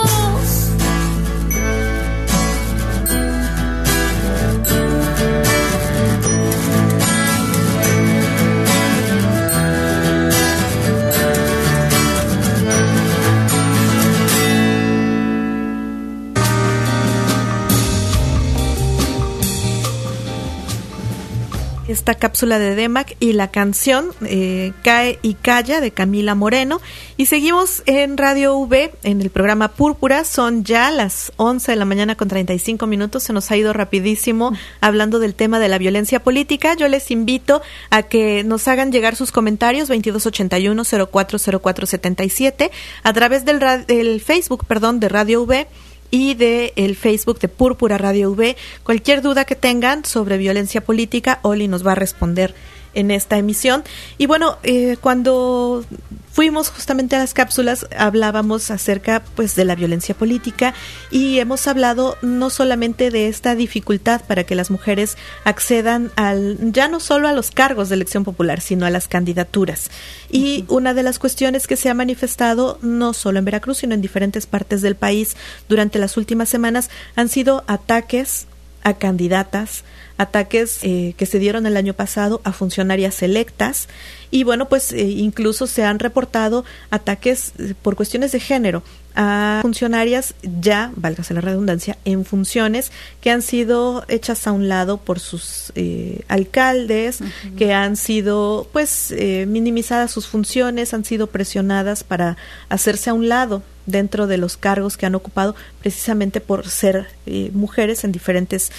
Esta cápsula de D E M A C y la canción eh, Cae y Calla de Camila Moreno. Y seguimos en Radio V, en el programa Púrpura. Son ya las once de la mañana con treinta y cinco minutos. Se nos ha ido rapidísimo hablando del tema de la violencia política. Yo les invito a que nos hagan llegar sus comentarios veintidós ochenta y uno cero cuatro cero cuatro setenta y siete a través del, del Facebook, perdón, de Radio V y de el Facebook de Púrpura Radio V. Cualquier duda que tengan sobre violencia política, Oli nos va a responder en esta emisión. Y bueno, eh, cuando fuimos justamente a las cápsulas, hablábamos acerca pues de la violencia política y hemos hablado no solamente de esta dificultad para que las mujeres accedan al, ya no solo a los cargos de elección popular, sino a las candidaturas. Y uh-huh. una de las cuestiones que se ha manifestado no solo en Veracruz, sino en diferentes partes del país durante las últimas semanas han sido ataques a candidatas, ataques eh, que se dieron el año pasado a funcionarias electas y bueno, pues eh, incluso se han reportado ataques eh, por cuestiones de género a funcionarias ya, válgase la redundancia, en funciones que han sido hechas a un lado por sus eh, alcaldes, uh-huh. que han sido pues eh, minimizadas sus funciones, han sido presionadas para hacerse a un lado dentro de los cargos que han ocupado precisamente por ser eh, mujeres en diferentes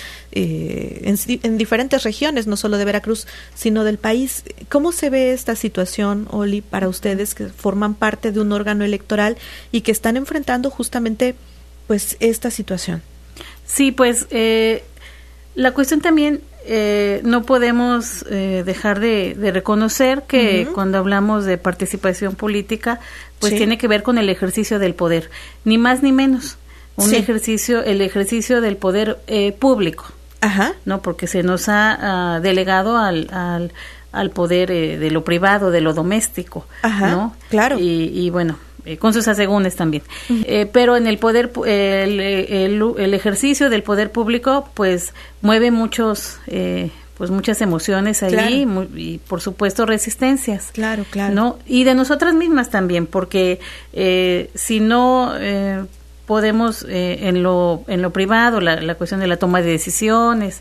eh, en, en diferentes regiones, no solo de Veracruz, sino del país. ¿Cómo se ve esta situación, Oli, para ustedes que forman parte de un órgano electoral y que están enfrentando justamente pues esta situación? Sí, pues eh, la cuestión también eh, no podemos eh, dejar de, de reconocer que uh-huh. cuando hablamos de participación política, pues sí. tiene que ver con el ejercicio del poder, ni más ni menos, un sí. ejercicio, el ejercicio del poder eh, público, Ajá. no, porque se nos ha uh, delegado al, al, al poder eh, de lo privado, de lo doméstico, Ajá, ¿no? Claro. Y, y bueno. Eh, con sus asegúnes también, uh-huh. eh, pero en el poder, eh, el, el, el ejercicio del poder público, pues mueve muchos, eh, pues muchas emociones ahí claro. muy, y por supuesto resistencias, claro, claro, ¿no? Y de nosotras mismas también, porque eh, si no eh, podemos eh, en lo en lo privado, la, la cuestión de la toma de decisiones.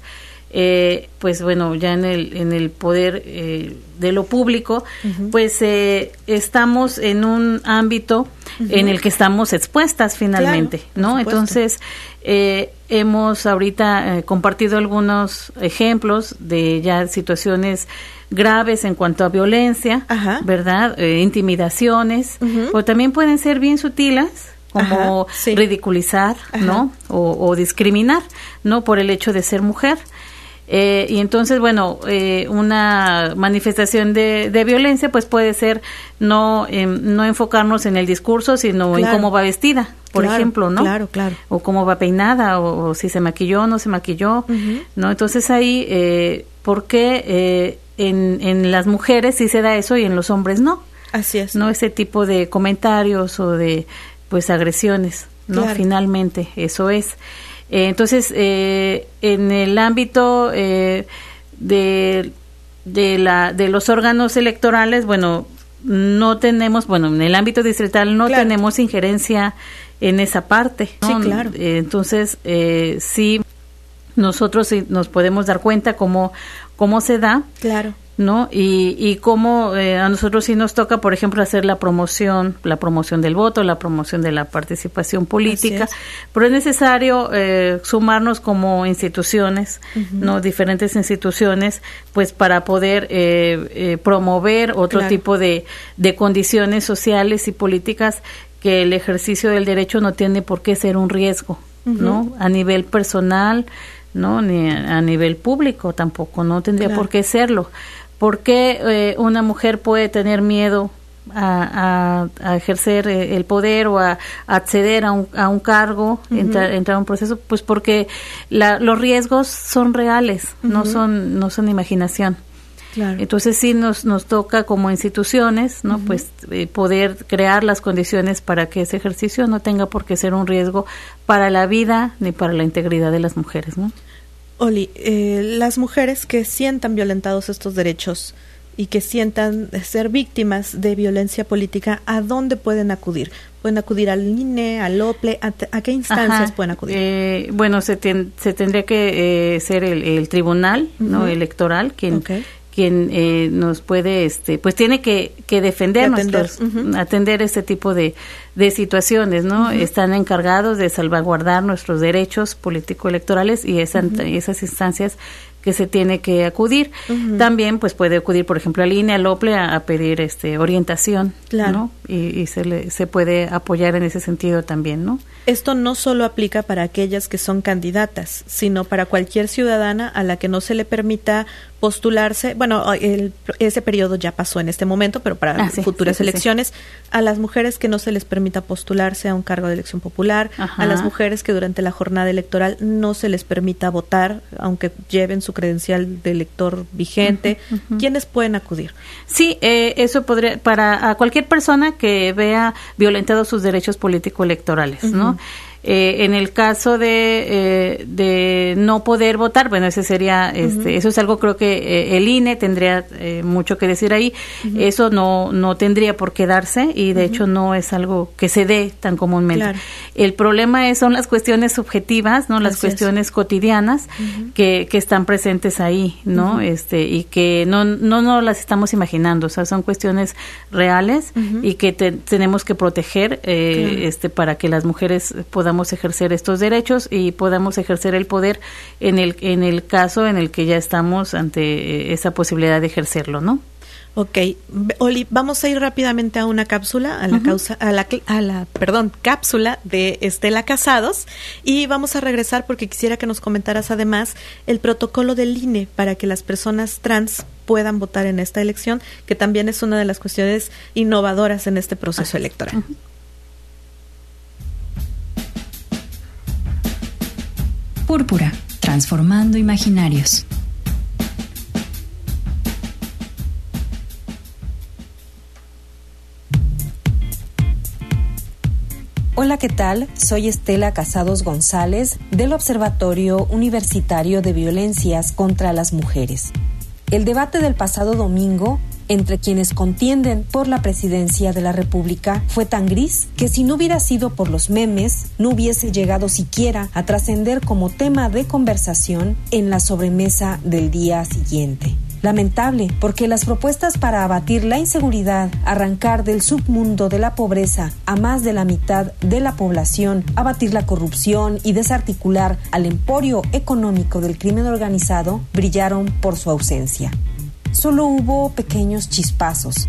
Eh, pues bueno, ya en el en el poder eh, de lo público, uh-huh. pues eh, estamos en un ámbito uh-huh. en el que estamos expuestas finalmente, claro, ¿no? Entonces eh, hemos ahorita eh, compartido algunos ejemplos de ya situaciones graves en cuanto a violencia, Ajá. ¿verdad? Eh, intimidaciones, uh-huh. o también pueden ser bien sutiles, como Ajá, sí. ridiculizar, Ajá. ¿no? O, o discriminar, ¿no? Por el hecho de ser mujer. Eh, y entonces, bueno, eh, una manifestación de, de violencia pues puede ser no eh, no enfocarnos en el discurso, sino claro. en cómo va vestida, por claro, ejemplo, ¿no? Claro, claro. O cómo va peinada, o, o si se maquilló o no se maquilló, uh-huh. ¿no? Entonces ahí, eh, ¿por qué eh, en, en las mujeres sí se da eso y en los hombres no? Así es. No ese tipo de comentarios o de, pues, agresiones, ¿no? Claro. Finalmente, eso es. Eh, entonces, eh, en el ámbito eh, de, de, la, de los órganos electorales, bueno, no tenemos, bueno, en el ámbito distrital no claro. tenemos injerencia en esa parte, ¿no? Sí, claro. Eh, entonces, eh, sí, nosotros sí nos podemos dar cuenta cómo, cómo se da. Claro. ¿No? Y, y cómo eh, a nosotros sí nos toca, por ejemplo, hacer la promoción, la promoción del voto, la promoción de la participación política, es. Pero es necesario eh, sumarnos como instituciones, uh-huh. ¿no? Diferentes instituciones, pues para poder eh, eh, promover otro claro. tipo de, de condiciones sociales y políticas que el ejercicio del derecho no tiene por qué ser un riesgo, uh-huh. ¿no? A nivel personal, ¿no? Ni a, a nivel público tampoco, no tendría claro. por qué serlo. ¿Por qué eh, una mujer puede tener miedo a, a, a ejercer el poder o a, a acceder a un, a un cargo, uh-huh. entrar, entrar a un proceso? Pues porque la, los riesgos son reales, uh-huh. no son no son imaginación. Claro. Entonces sí nos nos toca como instituciones, ¿no? Uh-huh. Pues eh, poder crear las condiciones para que ese ejercicio no tenga por qué ser un riesgo para la vida ni para la integridad de las mujeres, ¿no? Oli, eh, las mujeres que sientan violentados estos derechos y que sientan ser víctimas de violencia política, ¿a dónde pueden acudir? ¿Pueden acudir al I N E, al O P L E? ¿A, te, a qué instancias Ajá. pueden acudir? Eh, bueno, se, ten, se tendría que eh, ser el, el tribunal uh-huh. no electoral quien okay. quien eh, nos puede, este, pues tiene que, que defendernos, atender, uh-huh. atender este tipo de, de situaciones, ¿no? Uh-huh. Están encargados de salvaguardar nuestros derechos político-electorales y esa, uh-huh. esas instancias que se tiene que acudir. Uh-huh. También, pues puede acudir, por ejemplo, al I N E, al O P L E, a, a pedir este orientación, claro. ¿no? Y, y se le, se puede apoyar en ese sentido también, ¿no? Esto no solo aplica para aquellas que son candidatas, sino para cualquier ciudadana a la que no se le permita postularse. Bueno, el, ese periodo ya pasó en este momento, pero para ah, sí, futuras sí, sí, elecciones, sí. a las mujeres que no se les permita postularse a un cargo de elección popular, Ajá. a las mujeres que durante la jornada electoral no se les permita votar, aunque lleven su credencial de elector vigente. Uh-huh, uh-huh. ¿Quiénes pueden acudir? Sí, eh, eso podría, para a cualquier persona que vea violentados sus derechos político-electorales, uh-huh. ¿no? Eh, en el caso de eh, de no poder votar, bueno, ese sería, este, uh-huh. eso es algo, creo que eh, el I N E tendría eh, mucho que decir ahí. Uh-huh. Eso no no tendría por qué darse y de uh-huh. hecho no es algo que se dé tan comúnmente. Claro. El problema es, son las cuestiones subjetivas, no, las Así cuestiones es. cotidianas uh-huh. que que están presentes ahí, no, uh-huh. este y que no no no las estamos imaginando, o sea, son cuestiones reales uh-huh. y que te, tenemos que proteger, eh, claro. este, para que las mujeres podamos ejercer estos derechos y podamos ejercer el poder en el en el caso en el que ya estamos ante esa posibilidad de ejercerlo, ¿no? Ok, Oli, vamos a ir rápidamente a una cápsula, a la uh-huh. causa, a la, a la, perdón, cápsula de Estela Casados, y vamos a regresar porque quisiera que nos comentaras además el protocolo del I N E para que las personas trans puedan votar en esta elección, que también es una de las cuestiones innovadoras en este proceso uh-huh. electoral. Uh-huh. Púrpura, transformando imaginarios. Hola, ¿qué tal? Soy Estela Casados González del Observatorio Universitario de Violencias contra las Mujeres. El debate del pasado domingo entre quienes contienden por la presidencia de la República fue tan gris que si no hubiera sido por los memes, no hubiese llegado siquiera a trascender como tema de conversación en la sobremesa del día siguiente. Lamentable, porque las propuestas para abatir la inseguridad, arrancar del submundo de la pobreza a más de la mitad de la población, abatir la corrupción y desarticular al emporio económico del crimen organizado, brillaron por su ausencia. Solo hubo pequeños chispazos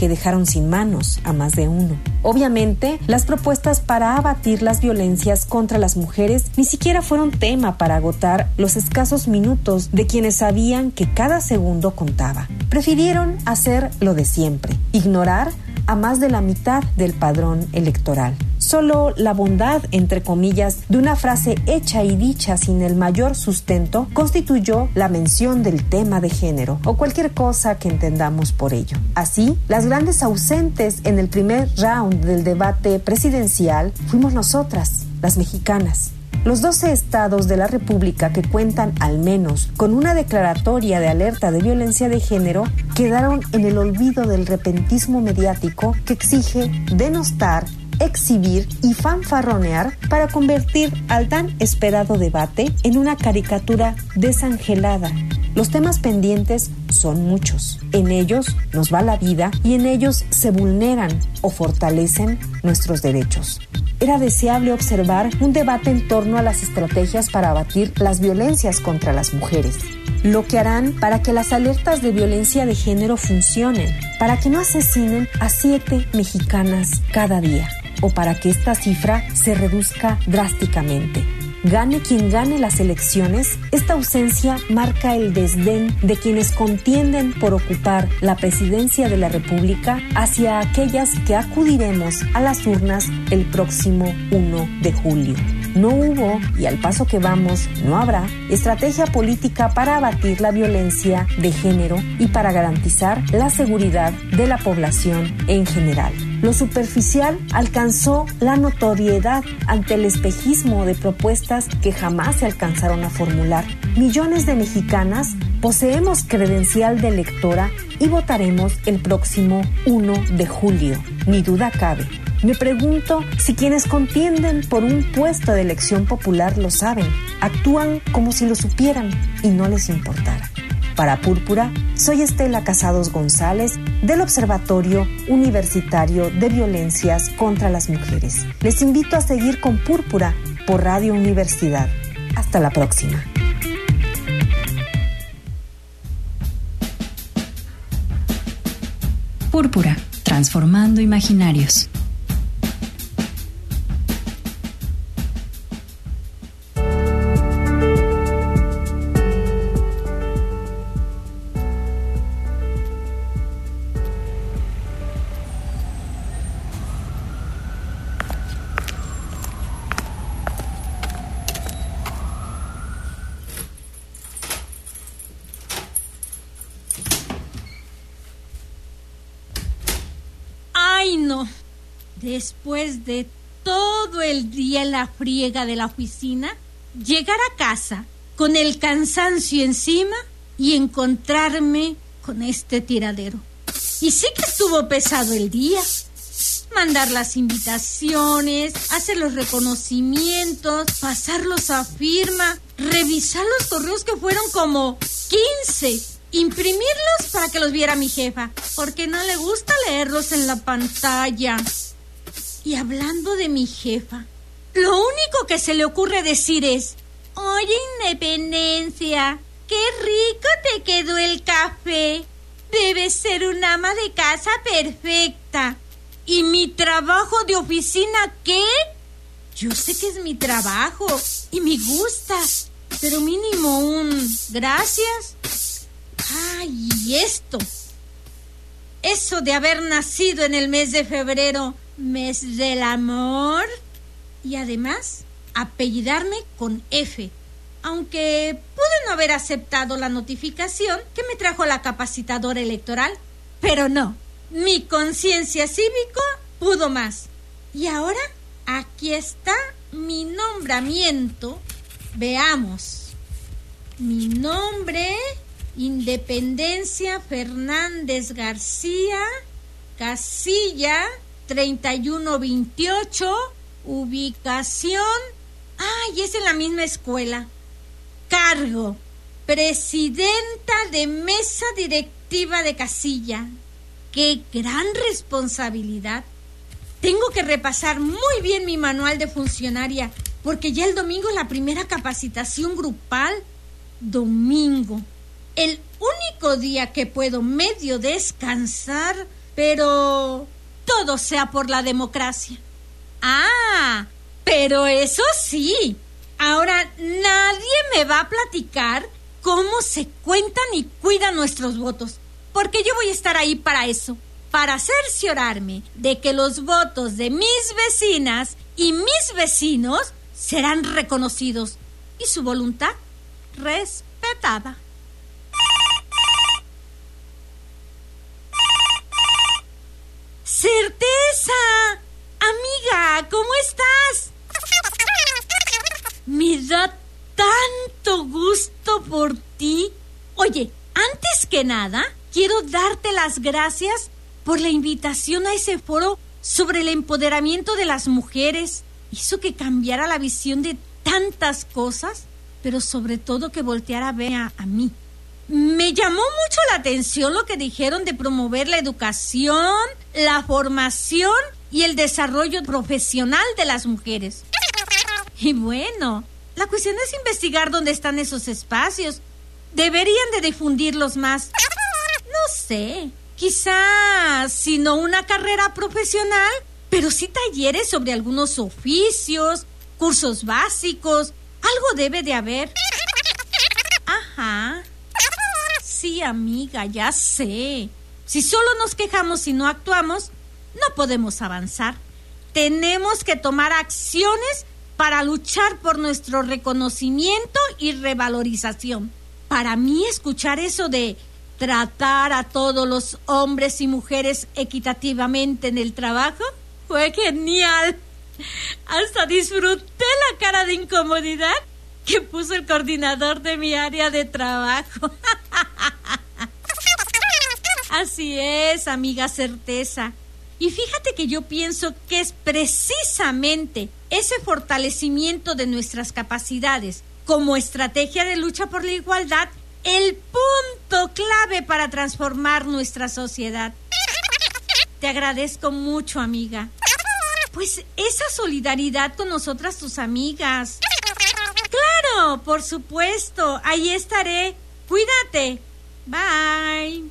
que dejaron sin manos a más de uno. Obviamente, las propuestas para abatir las violencias contra las mujeres ni siquiera fueron tema para agotar los escasos minutos de quienes sabían que cada segundo contaba. Prefirieron hacer lo de siempre, ignorar a más de la mitad del padrón electoral. Solo la bondad, entre comillas, de una frase hecha y dicha sin el mayor sustento constituyó la mención del tema de género o cualquier cosa que entendamos por ello. Así, las grandes ausentes en el primer round del debate presidencial fuimos nosotras, las mexicanas. Los doce estados de la República que cuentan al menos con una declaratoria de alerta de violencia de género quedaron en el olvido del repentismo mediático que exige denostar, exhibir y fanfarronear para convertir al tan esperado debate en una caricatura desangelada. Los temas pendientes son muchos. En ellos nos va la vida y en ellos se vulneran o fortalecen nuestros derechos. Era deseable observar un debate en torno a las estrategias para abatir las violencias contra las mujeres. Lo que harán para que las alertas de violencia de género funcionen, para que no asesinen a siete mexicanas cada día, o para que esta cifra se reduzca drásticamente. Gane quien gane las elecciones, esta ausencia marca el desdén de quienes contienden por ocupar la presidencia de la República hacia aquellas que acudiremos a las urnas el próximo primero de julio. No hubo, y al paso que vamos, no habrá, estrategia política para abatir la violencia de género y para garantizar la seguridad de la población en general. Lo superficial alcanzó la notoriedad ante el espejismo de propuestas que jamás se alcanzaron a formular. Millones de mexicanas poseemos credencial de electora y votaremos el próximo primero de julio. Ni duda cabe. Me pregunto si quienes contienden por un puesto de elección popular lo saben, actúan como si lo supieran y no les importara. Para Púrpura, soy Estela Casados González del Observatorio Universitario de Violencias contra las Mujeres. Les invito a seguir con Púrpura por Radio Universidad. Hasta la próxima. Púrpura, transformando imaginarios. Después de todo el día en la friega de la oficina, llegar a casa con el cansancio encima y encontrarme con este tiradero. Y sí que estuvo pesado el día. Mandar las invitaciones, hacer los reconocimientos, pasarlos a firma, revisar los correos que fueron como quince, imprimirlos para que los viera mi jefa, porque no le gusta leerlos en la pantalla. Y hablando de mi jefa, lo único que se le ocurre decir es: oye, Independencia, qué rico te quedó el café. Debes ser una ama de casa perfecta. ¿Y mi trabajo de oficina qué? Yo sé que es mi trabajo y me gusta, pero mínimo un gracias. Ay, y esto. Eso de haber nacido en el mes de febrero, mes del amor, y además apellidarme con F, aunque pude no haber aceptado la notificación que me trajo la capacitadora electoral, pero no, mi conciencia cívica pudo más. Y ahora aquí está mi nombramiento. Veamos. Mi nombre: Independencia Fernández García, casilla treinta y uno veintiocho, ubicación, ay, es en la misma escuela. Cargo: presidenta de mesa directiva de casilla. ¡Qué gran responsabilidad! Tengo que repasar muy bien mi manual de funcionaria, porque ya el domingo es la primera capacitación grupal. Domingo, el único día que puedo medio descansar pero todo sea por la democracia. Ah, pero eso sí, ahora nadie me va a platicar cómo se cuentan y cuidan nuestros votos, porque yo voy a estar ahí para eso, para cerciorarme de que los votos de mis vecinas y mis vecinos serán reconocidos y su voluntad respetada. ¡Certeza! Amiga, ¿cómo estás? Me da tanto gusto por ti. Oye, antes que nada, quiero darte las gracias por la invitación a ese foro sobre el empoderamiento de las mujeres. Hizo que cambiara la visión de tantas cosas, pero sobre todo que volteara a ver a, a mí. Me llamó mucho la atención lo que dijeron de promover la educación, la formación y el desarrollo profesional de las mujeres. Y bueno, la cuestión es investigar dónde están esos espacios. Deberían de difundirlos más. No sé, quizás si no una carrera profesional, pero sí talleres sobre algunos oficios, cursos básicos. Algo debe de haber. Ajá. Sí, amiga, ya sé. Si solo nos quejamos y no actuamos, no podemos avanzar. Tenemos que tomar acciones para luchar por nuestro reconocimiento y revalorización. Para mí, escuchar eso de tratar a todos los hombres y mujeres equitativamente en el trabajo fue genial. Hasta disfruté la cara de incomodidad que puso el coordinador de mi área de trabajo. Así es, amiga Certeza. Y fíjate que yo pienso que es precisamente ese fortalecimiento de nuestras capacidades como estrategia de lucha por la igualdad el punto clave para transformar nuestra sociedad. Te agradezco mucho, amiga. Pues esa solidaridad con nosotras, tus amigas. Claro, por supuesto. Ahí estaré. Cuídate. Bye.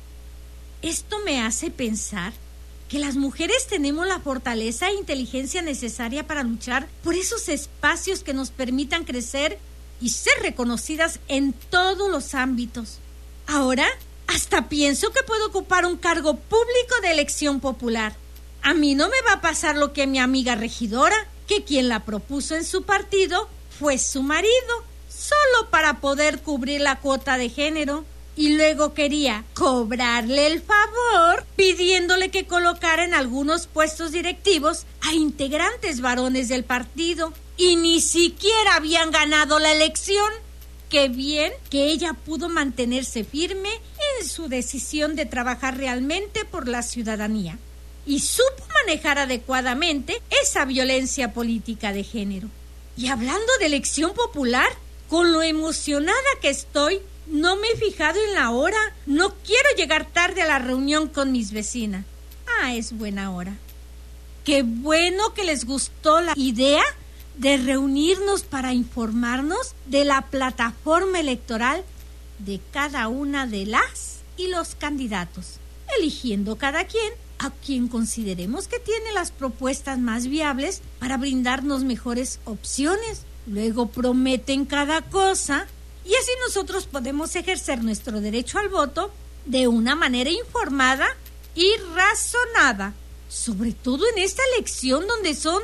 Esto me hace pensar que las mujeres tenemos la fortaleza e inteligencia necesaria para luchar por esos espacios que nos permitan crecer y ser reconocidas en todos los ámbitos. Ahora, hasta pienso que puedo ocupar un cargo público de elección popular. A mí no me va a pasar lo que a mi amiga regidora, que quien la propuso en su partido fue su marido, solo para poder cubrir la cuota de género. Y luego quería cobrarle el favor pidiéndole que colocara en algunos puestos directivos a integrantes varones del partido. Y ni siquiera habían ganado la elección. Qué bien que ella pudo mantenerse firme en su decisión de trabajar realmente por la ciudadanía. Y supo manejar adecuadamente esa violencia política de género. Y hablando de elección popular, con lo emocionada que estoy, no me he fijado en la hora. No quiero llegar tarde a la reunión con mis vecinas. Ah, es buena hora. Qué bueno que les gustó la idea de reunirnos para informarnos de la plataforma electoral de cada una de las y los candidatos, eligiendo cada quien a quien consideremos que tiene las propuestas más viables para brindarnos mejores opciones. Luego prometen cada cosa y así nosotros podemos ejercer nuestro derecho al voto de una manera informada y razonada, sobre todo en esta elección donde son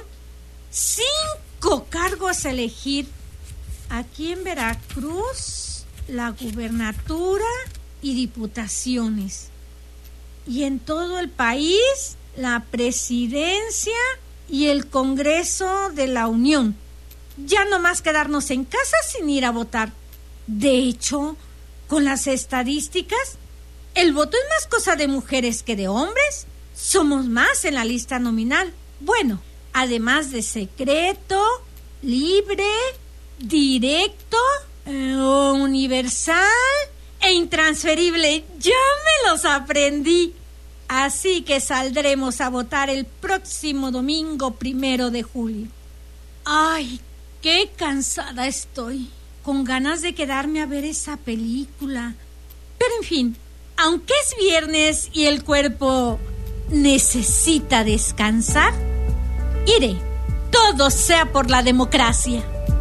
cinco cargos a elegir. Aquí en Veracruz, la gubernatura y diputaciones. Y en todo el país, la presidencia y el Congreso de la Unión. Ya no más quedarnos en casa sin ir a votar. De hecho, con las estadísticas, el voto es más cosa de mujeres que de hombres. Somos más en la lista nominal. Bueno, además de secreto, libre, directo, eh, universal e intransferible. Ya me los aprendí. Así que saldremos a votar el próximo domingo primero de julio. Ay, qué cansada estoy. Con ganas de quedarme a ver esa película. Pero en fin, aunque es viernes y el cuerpo necesita descansar, iré. Todo sea por la democracia.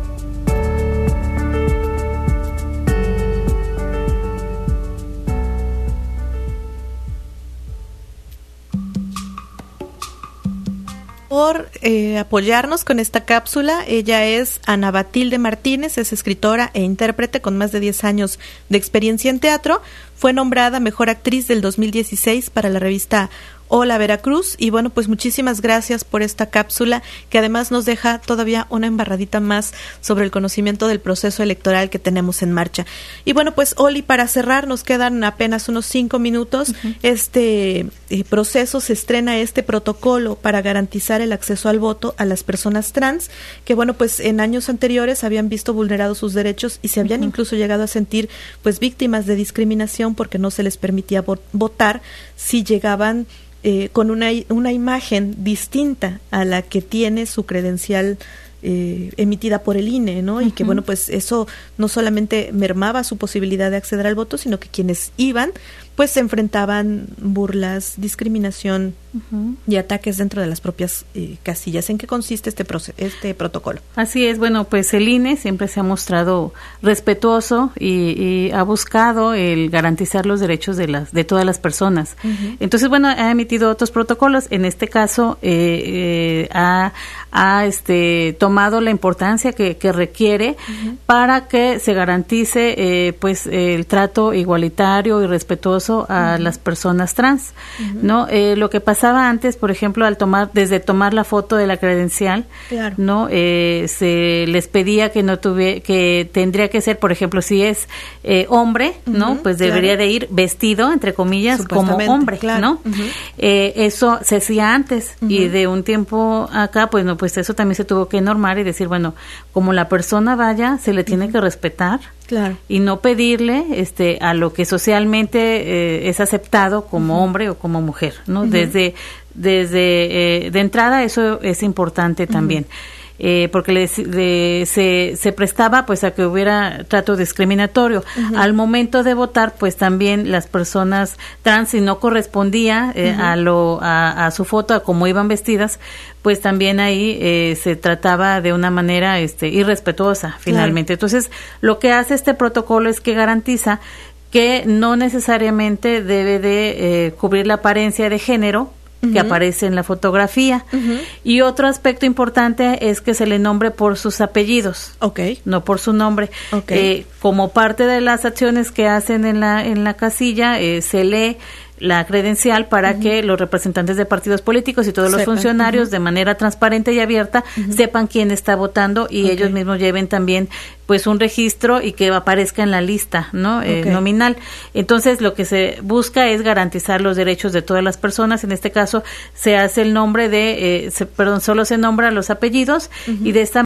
Por eh, apoyarnos con esta cápsula. Ella es Ana Batilde Martínez, es escritora e intérprete con más de diez años de experiencia en teatro. Fue nombrada Mejor Actriz del dos mil dieciséis para la revista Hola Veracruz, y bueno, pues muchísimas gracias por esta cápsula que además nos deja todavía una embarradita más sobre el conocimiento del proceso electoral que tenemos en marcha. Y bueno, pues Oli, para cerrar, nos quedan apenas unos cinco minutos. Uh-huh. Este eh, proceso se estrena este protocolo para garantizar el acceso al voto a las personas trans, que bueno, pues en años anteriores habían visto vulnerados sus derechos y se habían uh-huh. incluso llegado a sentir pues víctimas de discriminación porque no se les permitía vo- votar si llegaban Eh, con una, una imagen distinta a la que tiene su credencial eh, emitida por el I N E, ¿no? Uh-huh. Y que, bueno, pues eso no solamente mermaba su posibilidad de acceder al voto, sino que quienes iban, pues se enfrentaban burlas, discriminación uh-huh. y ataques dentro de las propias eh, casillas. ¿En qué consiste este proce- este protocolo? Así es, bueno, pues el I N E siempre se ha mostrado respetuoso y, y ha buscado el garantizar los derechos de las de todas las personas. Uh-huh. Entonces, bueno, ha emitido otros protocolos. En este caso, eh, eh, ha, ha este, tomado la importancia que, que requiere uh-huh. para que se garantice eh, pues el trato igualitario y respetuoso a uh-huh. las personas trans, uh-huh. ¿no? Eh, lo que pasaba antes, por ejemplo, al tomar, desde tomar la foto de la credencial, claro. ¿no? Eh, se les pedía que no tuviera, que tendría que ser, por ejemplo, si es eh, hombre, uh-huh. ¿no? Pues debería claro. de ir vestido, entre comillas, como hombre, claro. ¿no? Uh-huh. Eh, eso se hacía antes uh-huh. y de un tiempo acá, pues no, pues eso también se tuvo que normar y decir, bueno, como la persona vaya, se le tiene uh-huh. que respetar. Claro. Y no pedirle este a lo que socialmente eh, es aceptado como uh-huh. hombre o como mujer, ¿no? Uh-huh. Desde desde eh, de entrada eso es importante uh-huh. también. Eh, porque le, le, se, se prestaba pues a que hubiera trato discriminatorio. Uh-huh. Al momento de votar, pues también las personas trans, si no correspondía eh, uh-huh. a lo a, a su foto, a cómo iban vestidas, pues también ahí eh, se trataba de una manera este irrespetuosa finalmente. Claro. Entonces, lo que hace este protocolo es que garantiza que no necesariamente debe de eh, cubrir la apariencia de género que uh-huh. aparece en la fotografía. Uh-huh. Y otro aspecto importante es que se le nombre por sus apellidos, okay. no por su nombre. Okay. Eh, como parte de las acciones que hacen en la en la casilla, eh, se lee la credencial para uh-huh. que los representantes de partidos políticos y todos sepan. Los funcionarios uh-huh. de manera transparente y abierta uh-huh. sepan quién está votando y okay. ellos mismos lleven también pues un registro y que aparezca en la lista, ¿no? Okay. Eh, nominal. Entonces, lo que se busca es garantizar los derechos de todas las personas. En este caso, se hace el nombre de, eh, se, perdón, solo se nombra los apellidos uh-huh. y de esta